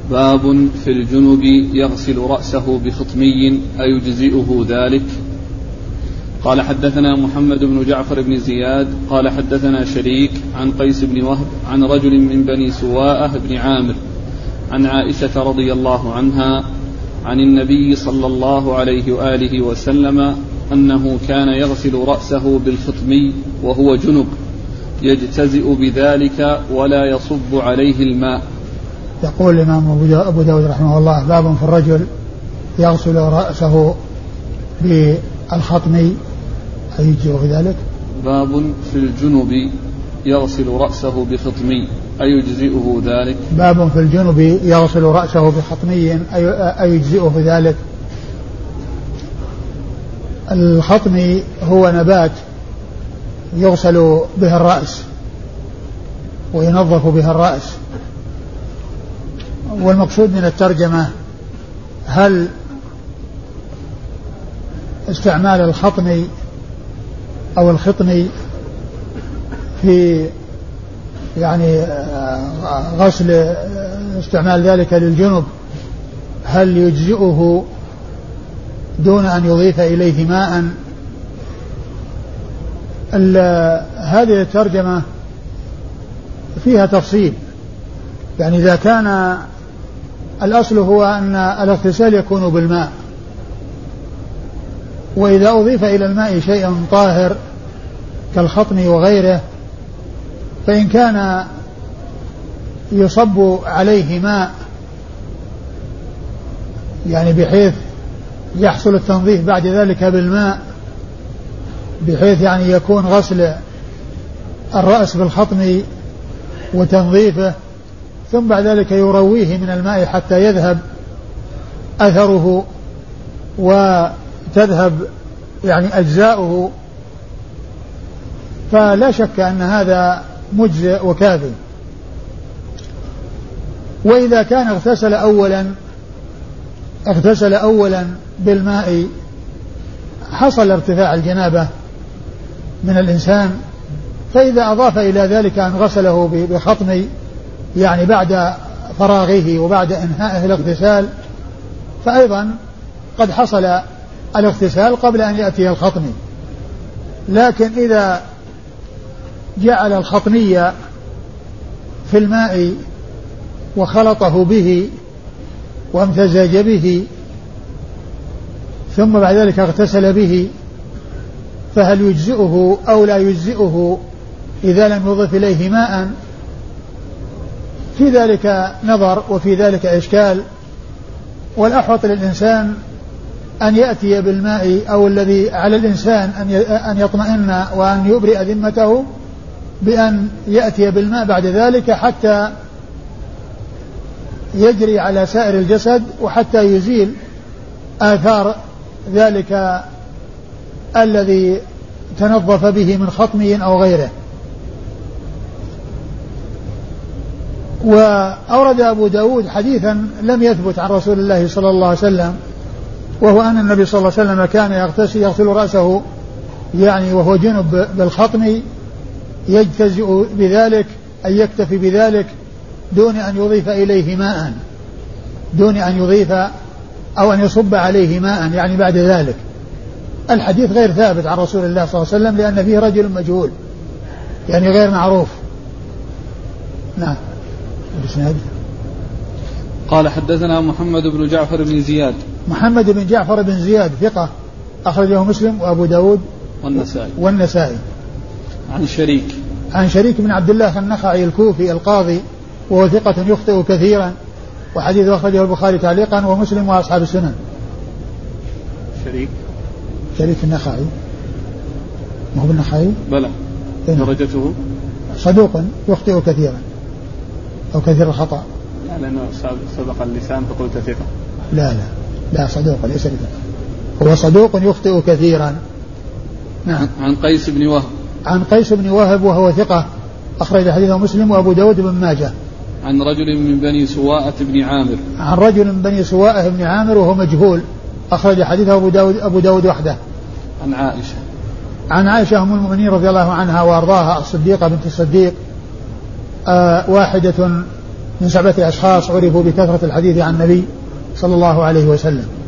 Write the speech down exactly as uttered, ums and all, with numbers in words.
باب في الجنب يغسل رأسه بخطمي أيجزئه ذلك؟ قال حدثنا محمد بن جعفر بن زياد قال حدثنا شريك عن قيس بن وهب عن رجل من بني سواء بن عامر عن عائشة رضي الله عنها عن النبي صلى الله عليه وآله وسلم أنه كان يغسل رأسه بالخطمي وهو جنب يجتزئ بذلك ولا يصب عليه الماء. يقول الإمام أبو داود رحمه الله باب في الرجل يغسل رأسه بالخطمي أيجزئه في ذلك؟ باب في الجنب يغسل رأسه بخطمي أيجزئه ذلك؟ باب في الجنب يغسل رأسه بخطمي أيجزئه في ذلك؟ الخطمي هو نبات يغسل به الرأس وينظف به الرأس، والمقصود من الترجمة هل استعمال الخطمي أو الخطمي في يعني غسل استعمال ذلك للجنب هل يجزئه دون أن يضيف إليه ماء؟ هذه الترجمة فيها تفصيل، يعني إذا كان الأصل هو أن الاغتسال يكون بالماء، وإذا أضيف إلى الماء شيء طاهر كالخطم وغيره فإن كان يصب عليه ماء يعني بحيث يحصل التنظيف بعد ذلك بالماء، بحيث يعني يكون غسل الرأس بالخطم وتنظيفه ثم بعد ذلك يرويه من الماء حتى يذهب أثره وتذهب يعني أجزاؤه، فلا شك أن هذا مجزئ وكافي. وإذا كان اغتسل أولا اغتسل أولا بالماء حصل ارتفاع الجنابة من الإنسان، فإذا أضاف إلى ذلك أن غسله بخطمي يعني بعد فراغه وبعد إنهائه الاغتسال فأيضا قد حصل الاغتسال قبل أن يأتي الخطمي. لكن إذا جعل الخطمي في الماء وخلطه به وامتزج به ثم بعد ذلك اغتسل به فهل يجزئه أو لا يجزئه إذا لم يضف إليه ماء؟ في ذلك نظر وفي ذلك إشكال، والأحوط للإنسان أن يأتي بالماء أو الذي على الإنسان أن يطمئن وأن يبرئ ذمته بأن يأتي بالماء بعد ذلك حتى يجري على سائر الجسد وحتى يزيل آثار ذلك الذي تنظف به من خطمي أو غيره. وأورد أبو داود حديثا لم يثبت عن رسول الله صلى الله عليه وسلم، وهو أن النبي صلى الله عليه وسلم كان يغتسل يغسل رأسه يعني وهو جنب بالخطم يجتزئ بذلك أي يكتفي بذلك دون أن يضيف إليه ماء، دون أن يضيف أو أن يصب عليه ماء يعني بعد ذلك. الحديث غير ثابت عن رسول الله صلى الله عليه وسلم لأن فيه رجل مجهول يعني غير معروف. نعم. الإسناد. قال حدثنا محمد بن جعفر بن زياد. محمد بن جعفر بن زياد ثقة أخرجه مسلم وأبو داود والنسائي والنسائي. عن شريك عن شريك بن عبد الله النخعي الكوفي القاضي وهو ثقة يخطئ كثيرا وحديثه أخرجه البخاري تعليقا ومسلم وأصحاب السنن. شريك شريك النخعي ما هو النخعي؟ بلى درجته صدوق يخطئ كثيرا أو كثير الخطأ. لا لأنه سبق اللسان فقلت ثقة. لا لا لا صدوق ليس ثقة، هو صدوق يخطئ كثيرا. نعم. عن قيس بن وهب. عن قيس بن وهب وهو ثقة أخرج حديثه مسلم وأبو داود بن ماجه. عن رجل من بني سواء بن عامر. عن رجل من بني سواء بن عامر وهو مجهول أخرج حديثه أبو داود, أبو داود وحده. عن عائشة. عن عائشة أم المؤمنين رضي الله عنها وأرضاها الصديقة بنت الصديق آه واحدة من سبعة أشخاص عرفوا بكثرة الحديث عن النبي صلى الله عليه وسلم.